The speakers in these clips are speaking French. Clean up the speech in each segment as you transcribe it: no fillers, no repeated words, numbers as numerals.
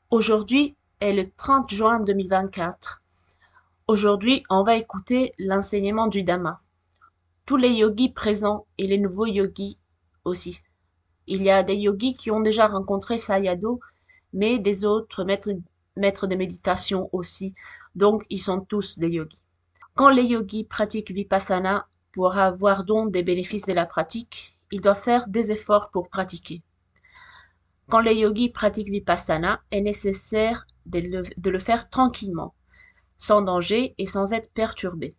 Aujourd'hui est le 30 juin 2024. Aujourd'hui, on va écouter l'enseignement du Dhamma. Tous les yogis présents et les nouveaux yogis aussi. Il y a des yogis qui ont déjà rencontré Sayadaw, mais des autres maîtres de méditation aussi. Donc, ils sont tous des yogis. Quand les yogis pratiquent Vipassana pour avoir donc des bénéfices de la pratique, ils doivent faire des efforts pour pratiquer. Quand les yogis pratiquent Vipassana, est nécessaire de le faire tranquillement, sans danger et sans être perturbés.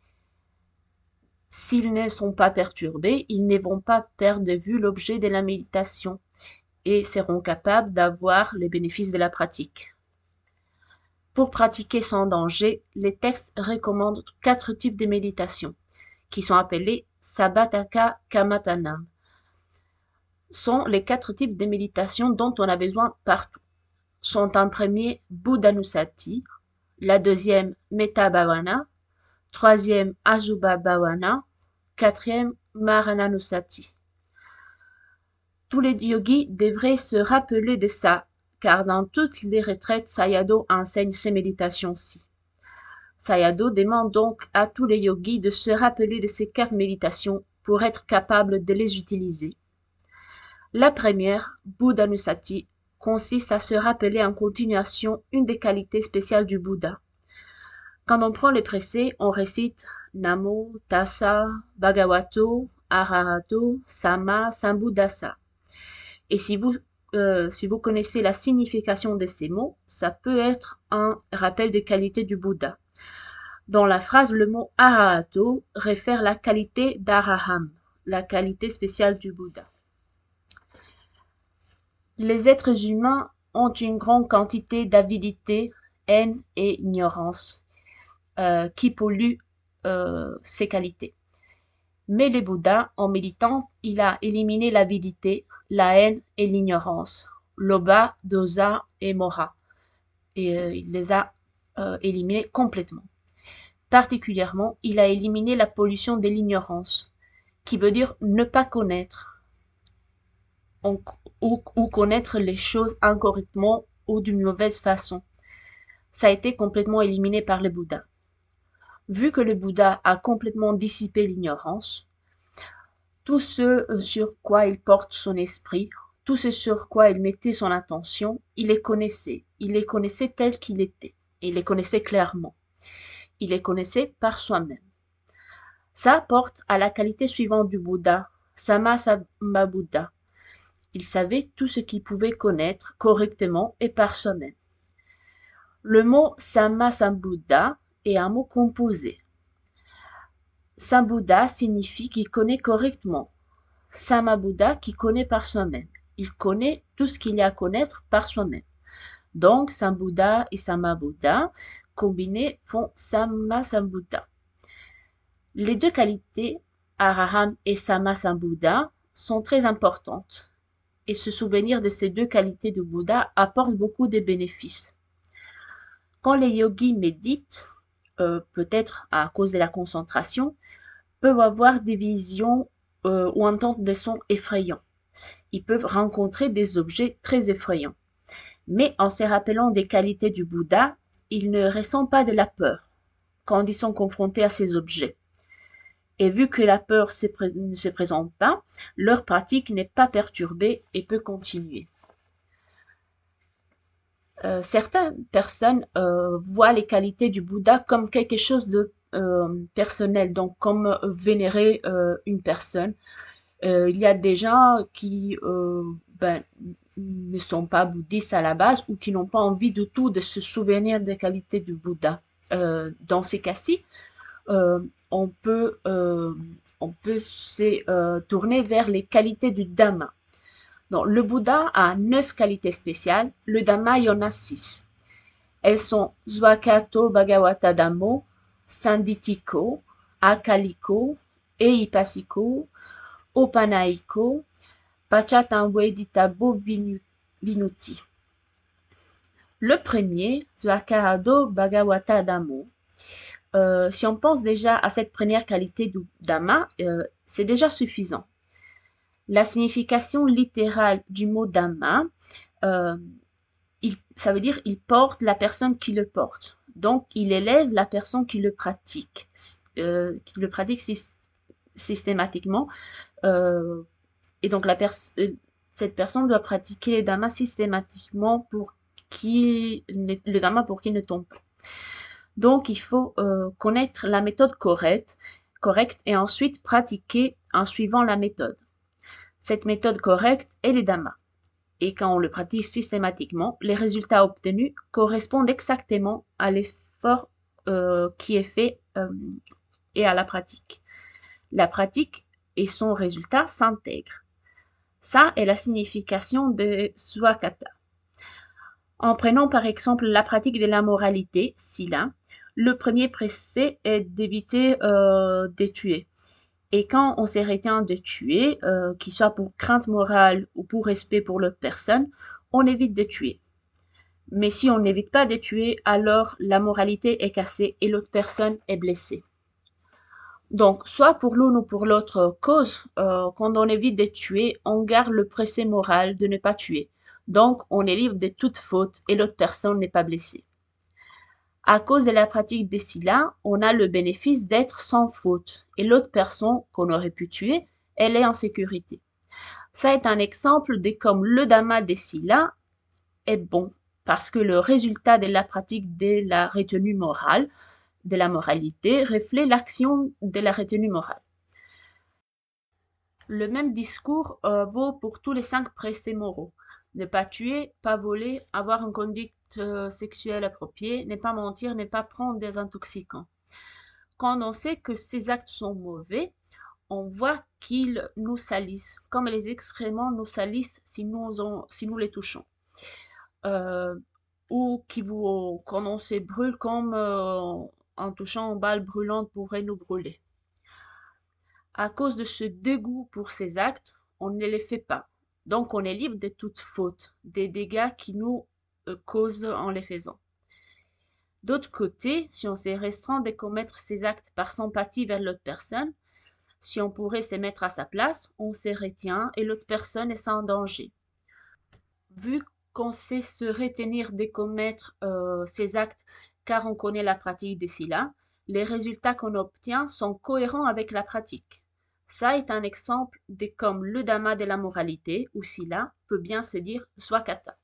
S'ils ne sont pas perturbés, ils ne vont pas perdre de vue l'objet de la méditation et seront capables d'avoir les bénéfices de la pratique. Pour pratiquer sans danger, les textes recommandent 4 types de méditation, qui sont appelés Sabataka Kamatana. Sont les 4 types de méditation dont on a besoin partout. Sont en premier Buddhanusati, la deuxième Metta Bhavana, troisième Asubha Bhavana, quatrième Marananusati. Tous les yogis devraient se rappeler de ça, car dans toutes les retraites, Sayadaw enseigne ces méditations-ci. Sayadaw demande donc à tous les yogis de se rappeler de ces 4 méditations pour être capables de les utiliser. La première, Buddhanusati, consiste à se rappeler en continuation une des qualités spéciales du Bouddha. Quand on prend les précès, on récite Namo Tassa Bhagavato Arahato Sama Sambuddhassa. Et si vous connaissez la signification de ces mots, ça peut être un rappel des qualités du Bouddha. Dans la phrase, le mot Arahato réfère la qualité d'Araham, la qualité spéciale du Bouddha. Les êtres humains ont une grande quantité d'avidité, haine et ignorance qui polluent ces qualités. Mais le Bouddha, en méditant, il a éliminé l'avidité, la haine et l'ignorance, lobha, dosa et moha. Et il les a éliminés complètement. Particulièrement, il a éliminé la pollution de l'ignorance, qui veut dire ne pas connaître, ou connaître les choses incorrectement ou d'une mauvaise façon. Ça a été complètement éliminé par le Bouddha. Vu que le Bouddha a complètement dissipé l'ignorance, tout ce sur quoi il porte son esprit, tout ce sur quoi il mettait son attention, il les connaissait tels qu'il était, et il les connaissait clairement. Il les connaissait par soi-même. Ça porte à la qualité suivante du Bouddha, Sammasambuddha. Il savait tout ce qu'il pouvait connaître correctement et par soi-même. Le mot Sammasambuddha est un mot composé. Sambuddha signifie qu'il connaît correctement. Sammabuddha qui connaît par soi-même. Il connaît tout ce qu'il y a à connaître par soi-même. Donc, Sambuddha et Sammabuddha combinés font Sammasambuddha. Les deux qualités, Araham et Sammasambuddha, sont très importantes. Et se souvenir de ces deux qualités de Bouddha apporte beaucoup de bénéfices. Quand les yogis méditent, peut-être à cause de la concentration, peuvent avoir des visions ou entendre des sons effrayants. Ils peuvent rencontrer des objets très effrayants. Mais en se rappelant des qualités du Bouddha, ils ne ressentent pas de la peur quand ils sont confrontés à ces objets. Et vu que la peur ne se présente pas, leur pratique n'est pas perturbée et peut continuer. Certaines personnes voient les qualités du Bouddha comme quelque chose de personnel, donc comme vénérer une personne. Il y a des gens qui ne sont pas bouddhistes à la base ou qui n'ont pas envie du tout de se souvenir des qualités du Bouddha. Dans ces cas-ci, on peut se tourner vers les qualités du Dhamma. Donc, le Bouddha a 9 qualités spéciales, le Dhamma y en a 6. Elles sont Svakato Bhagavata Dhammo, Sanditiko, Akaliko, Eipasiko, Opanaiko, Pachatamveditabo Vinuti. Le premier, Svakato Bhagavata Dhammo, si on pense déjà à cette première qualité du Dhamma, c'est déjà suffisant. La signification littérale du mot Dhamma, ça veut dire il porte la personne qui le porte. Donc, il élève la personne qui le pratique, systématiquement. Euh, et donc, cette personne doit pratiquer les dhammas systématiquement le dhamma pour qu'il ne tombe pas. Donc, il faut connaître la méthode correcte et ensuite pratiquer en suivant la méthode. Cette méthode correcte est les dhammas. Et quand on le pratique systématiquement, les résultats obtenus correspondent exactement à l'effort qui est fait et à la pratique. La pratique et son résultat s'intègrent. Ça est la signification de Swakata. En prenant par exemple la pratique de la moralité, Sila, le premier précepte est d'éviter de tuer. Et quand on se retient de tuer, qu'il soit pour crainte morale ou pour respect pour l'autre personne, on évite de tuer. Mais si on n'évite pas de tuer, alors la moralité est cassée et l'autre personne est blessée. Donc, soit pour l'une ou pour l'autre cause, quand on évite de tuer, on garde le précepte moral de ne pas tuer. Donc, on est libre de toute faute et l'autre personne n'est pas blessée. À cause de la pratique des silas, on a le bénéfice d'être sans faute et l'autre personne qu'on aurait pu tuer, elle est en sécurité. Ça est un exemple de comme le dhamma des silas est bon parce que le résultat de la pratique de la retenue morale, de la moralité, reflète l'action de la retenue morale. Le même discours vaut pour tous les 5 préceptes moraux. Ne pas tuer, pas voler, avoir une conduite sexuelle appropriée, ne pas mentir, ne pas prendre des intoxicants. Quand on sait que ces actes sont mauvais, on voit qu'ils nous salissent, comme les excréments nous salissent si nous les touchons. Ou quand on se brûle comme en touchant une balle brûlante pourrait nous brûler. À cause de ce dégoût pour ces actes, on ne les fait pas. Donc on est libre de toute faute, des dégâts qui nous causent en les faisant. D'autre côté, si on s'est restreint de commettre ces actes par sympathie vers l'autre personne, si on pourrait se mettre à sa place, on se retient et l'autre personne est sans danger. Vu qu'on sait se retenir de commettre ces actes car on connaît la pratique des silas, les résultats qu'on obtient sont cohérents avec la pratique. Ça est un exemple de comme le dhamma de la moralité, ou sila, peut bien se dire swakata.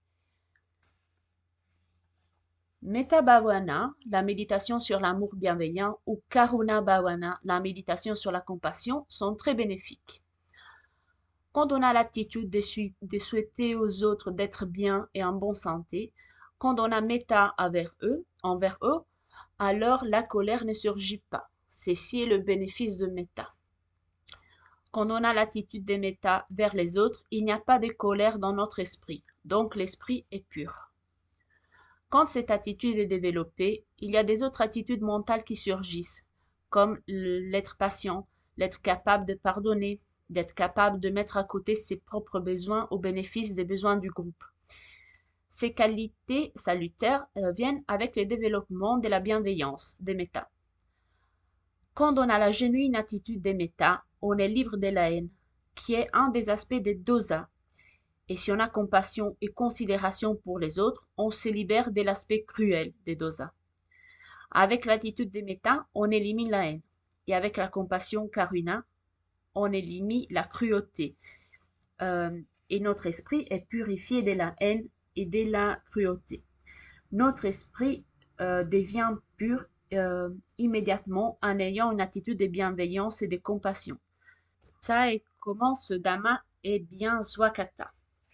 Metta bhavana, la méditation sur l'amour bienveillant, ou karuna bhavana, la méditation sur la compassion, sont très bénéfiques. Quand on a l'attitude de souhaiter aux autres d'être bien et en bonne santé, quand on a metta envers eux, alors la colère ne surgit pas. Ceci est le bénéfice de metta. Quand on a l'attitude de metta vers les autres, il n'y a pas de colère dans notre esprit, donc l'esprit est pur. Quand cette attitude est développée, il y a des autres attitudes mentales qui surgissent, comme l'être patient, l'être capable de pardonner, d'être capable de mettre à côté ses propres besoins au bénéfice des besoins du groupe. Ces qualités salutaires viennent avec le développement de la bienveillance, des metta. Quand on a la genuine attitude des metta, on est libre de la haine, qui est un des aspects des dosas. Et si on a compassion et considération pour les autres, on se libère de l'aspect cruel des dosas. Avec l'attitude des metta, on élimine la haine. Et avec la compassion karuna, on élimine la cruauté. Et notre esprit est purifié de la haine et de la cruauté. Notre esprit devient pur immédiatement en ayant une attitude de bienveillance et de compassion. Ça est comment ce dhamma est bien swakata.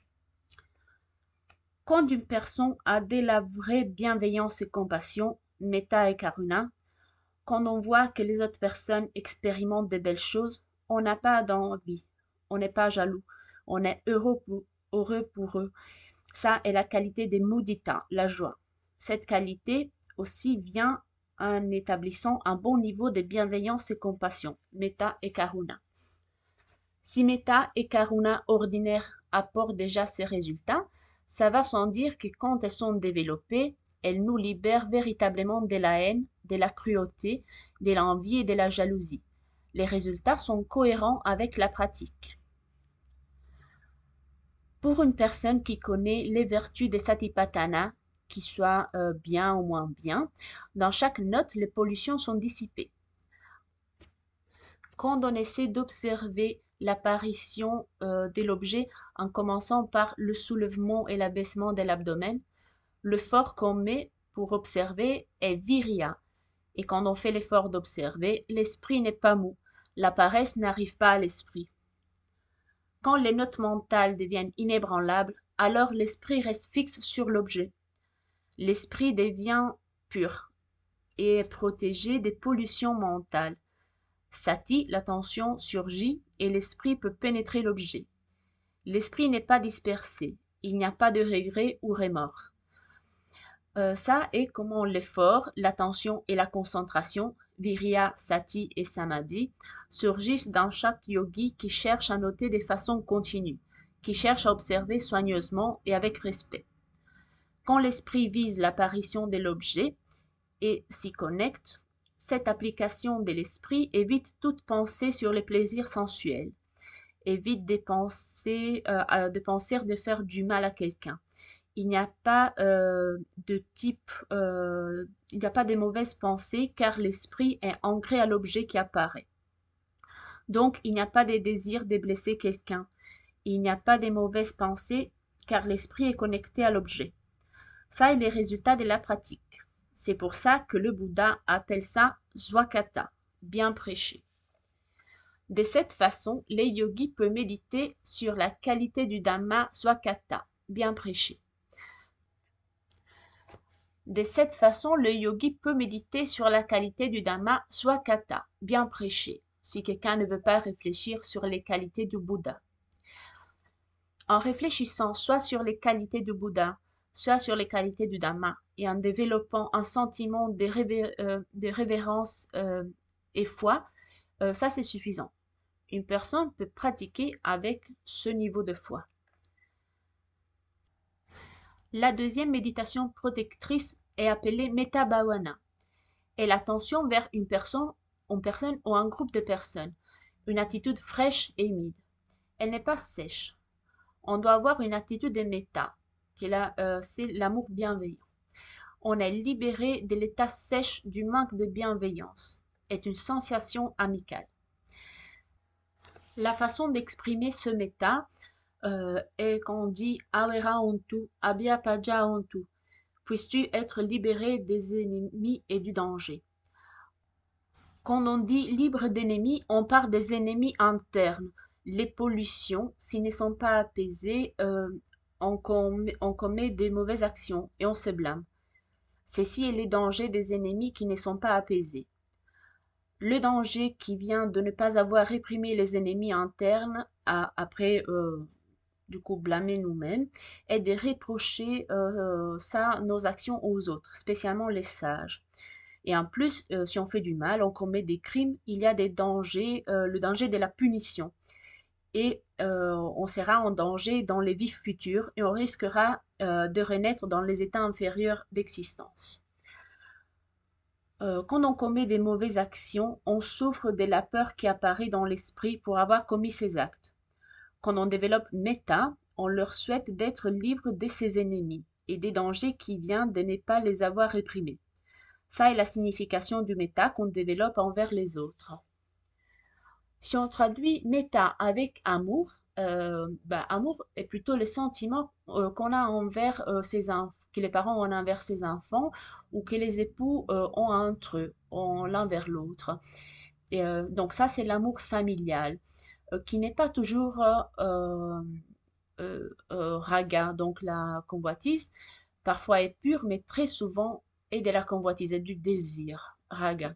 Quand une personne a de la vraie bienveillance et compassion, metta et karuna, quand on voit que les autres personnes expérimentent de belles choses, on n'a pas d'envie, on n'est pas jaloux, on est heureux pour eux. Ça est la qualité des mudita, la joie. Cette qualité aussi vient en établissant un bon niveau de bienveillance et compassion, metta et karuna. Si metta et karuna ordinaires apportent déjà ces résultats, ça va sans dire que quand elles sont développées, elles nous libèrent véritablement de la haine, de la cruauté, de l'envie et de la jalousie. Les résultats sont cohérents avec la pratique. Pour une personne qui connaît les vertus des satipatthana, qui soient bien ou moins bien, dans chaque note, les pollutions sont dissipées. Quand on essaie d'observer l'apparition de l'objet en commençant par le soulèvement et l'abaissement de l'abdomen, l'effort qu'on met pour observer est virya. Et quand on fait l'effort d'observer, l'esprit n'est pas mou. La paresse n'arrive pas à l'esprit. Quand les notes mentales deviennent inébranlables, alors l'esprit reste fixe sur l'objet. L'esprit devient pur et est protégé des pollutions mentales. Sati, l'attention surgit et l'esprit peut pénétrer l'objet. L'esprit n'est pas dispersé, il n'y a pas de regret ou remords. Ça est comment l'effort, l'attention et la concentration, virya, sati et samadhi, surgissent dans chaque yogi qui cherche à noter de façon continue, qui cherche à observer soigneusement et avec respect. Quand l'esprit vise l'apparition de l'objet et s'y connecte, cette application de l'esprit évite toute pensée sur les plaisirs sensuels, évite de penser de faire du mal à quelqu'un. Il n'y a pas il n'y a pas de mauvaises pensées car l'esprit est ancré à l'objet qui apparaît. Donc, il n'y a pas de désir de blesser quelqu'un. Il n'y a pas de mauvaises pensées car l'esprit est connecté à l'objet. Ça est les résultats de la pratique. C'est pour ça que le Bouddha appelle ça Swakata, bien prêché. De cette façon, les yogis peuvent méditer sur la qualité du Dhamma Swakata, bien prêché. De cette façon, le yogi peut méditer sur la qualité du Dhamma Swakata, bien prêché, si quelqu'un ne veut pas réfléchir sur les qualités du Bouddha. En réfléchissant soit sur les qualités du Bouddha, soit sur les qualités du Dhamma, et en développant un sentiment de révérence et foi, ça c'est suffisant. Une personne peut pratiquer avec ce niveau de foi. La deuxième méditation protectrice est appelée Metta Bhavana. Et l'attention vers une personne ou un groupe de personnes. Une attitude fraîche et humide. Elle n'est pas sèche. On doit avoir une attitude de Metta, c'est l'amour bienveillant. On est libéré de l'état sèche du manque de bienveillance. Est une sensation amicale. La façon d'exprimer ce Metta est qu'on dit Awera Ontu, Abhya Paja Ontu. Puisses-tu être libéré des ennemis et du danger. Quand on dit libre d'ennemis, on parle des ennemis internes. Les pollutions, s'ils ne sont pas apaisées, on commet des mauvaises actions et on se blâme. Ceci est les dangers des ennemis qui ne sont pas apaisés. Le danger qui vient de ne pas avoir réprimé les ennemis internes, après du coup blâmer nous-mêmes, est de reprocher nos actions aux autres, spécialement les sages. Et en plus, si on fait du mal, on commet des crimes, il y a des dangers, le danger de la punition. Et on sera en danger dans les vies futures et on risquera de renaître dans les états inférieurs d'existence. Quand on commet des mauvaises actions, on souffre de la peur qui apparaît dans l'esprit pour avoir commis ces actes. Quand on développe Metta, on leur souhaite d'être libres de ses ennemis et des dangers qui viennent de ne pas les avoir réprimés. Ça est la signification du Metta qu'on développe envers les autres. Si on traduit Metta avec amour, amour est plutôt le sentiment qu'on a envers ses enfants, que les parents ont envers ses enfants ou que les époux ont entre eux, ont l'un vers l'autre. Et, donc ça, c'est l'amour familial, qui n'est pas toujours raga, donc la convoitise, parfois est pure, mais très souvent est de la convoitise, et du désir, raga.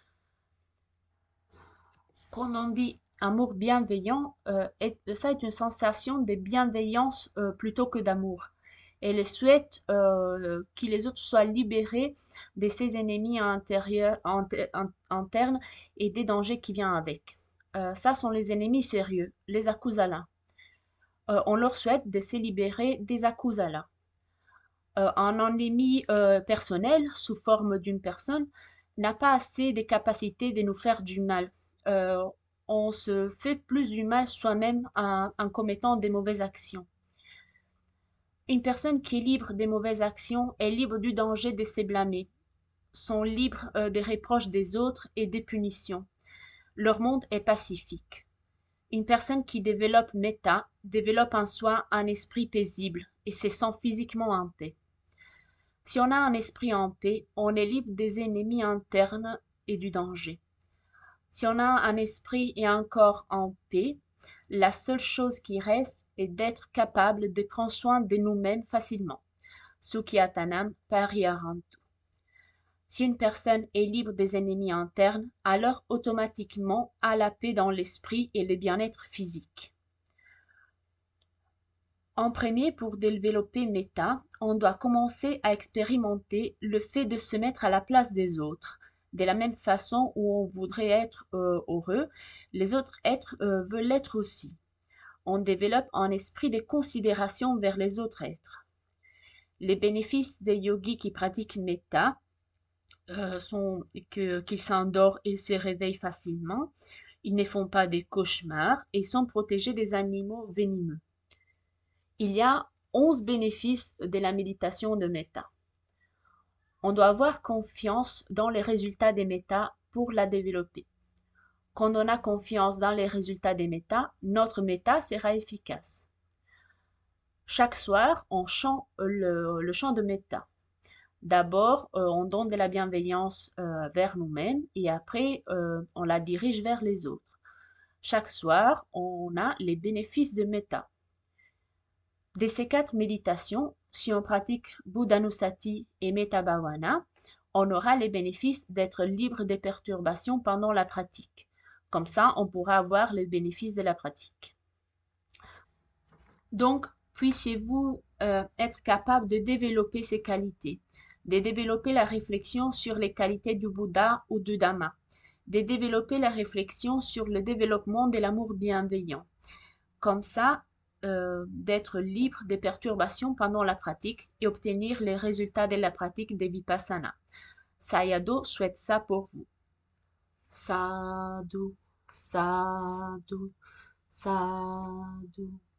Quand on dit amour bienveillant, ça est une sensation de bienveillance plutôt que d'amour. Et le souhaite que les autres soient libérés de ses ennemis internes et des dangers qui viennent avec. Ça sont les ennemis sérieux, les akusala. On leur souhaite de se libérer des akusala. Un ennemi personnel, sous forme d'une personne, n'a pas assez de capacité de nous faire du mal. On se fait plus du mal soi-même en commettant des mauvaises actions. Une personne qui est libre des mauvaises actions est libre du danger de se blâmer, sont libres des reproches des autres et des punitions. Leur monde est pacifique. Une personne qui développe méta développe en soi un esprit paisible et se sent physiquement en paix. Si on a un esprit en paix, on est libre des ennemis internes et du danger. Si on a un esprit et un corps en paix, la seule chose qui reste est d'être capable de prendre soin de nous-mêmes facilement. Sukhiatanam Pariharantu. Si une personne est libre des ennemis internes, alors automatiquement a la paix dans l'esprit et le bien-être physique. En premier, pour développer méta, on doit commencer à expérimenter le fait de se mettre à la place des autres. De la même façon où on voudrait être heureux, les autres êtres veulent l'être aussi. On développe un esprit de considération vers les autres êtres. Les bénéfices des yogis qui pratiquent méta sont qu'ils s'endorment et se réveillent facilement, ils ne font pas des cauchemars et sont protégés des animaux venimeux. Il y a 11 bénéfices de la méditation de méta. On doit avoir confiance dans les résultats des méta pour la développer. Quand on a confiance dans les résultats des méta, notre méta sera efficace. Chaque soir, on chante le chant de méta. D'abord, on donne de la bienveillance vers nous-mêmes et après, on la dirige vers les autres. Chaque soir, on a les bénéfices de méta. De ces 4 méditations, si on pratique Buddhanusati et Metta Bhavana, on aura les bénéfices d'être libre des perturbations pendant la pratique. Comme ça, on pourra avoir les bénéfices de la pratique. Donc, puissiez-vous être capable de développer ces qualités, de développer la réflexion sur les qualités du Bouddha ou du Dhamma, de développer la réflexion sur le développement de l'amour bienveillant. Comme ça, d'être libre des perturbations pendant la pratique et obtenir les résultats de la pratique des Vipassana. Sayadaw souhaite ça pour vous. Sadhu, sadhu, sadhu.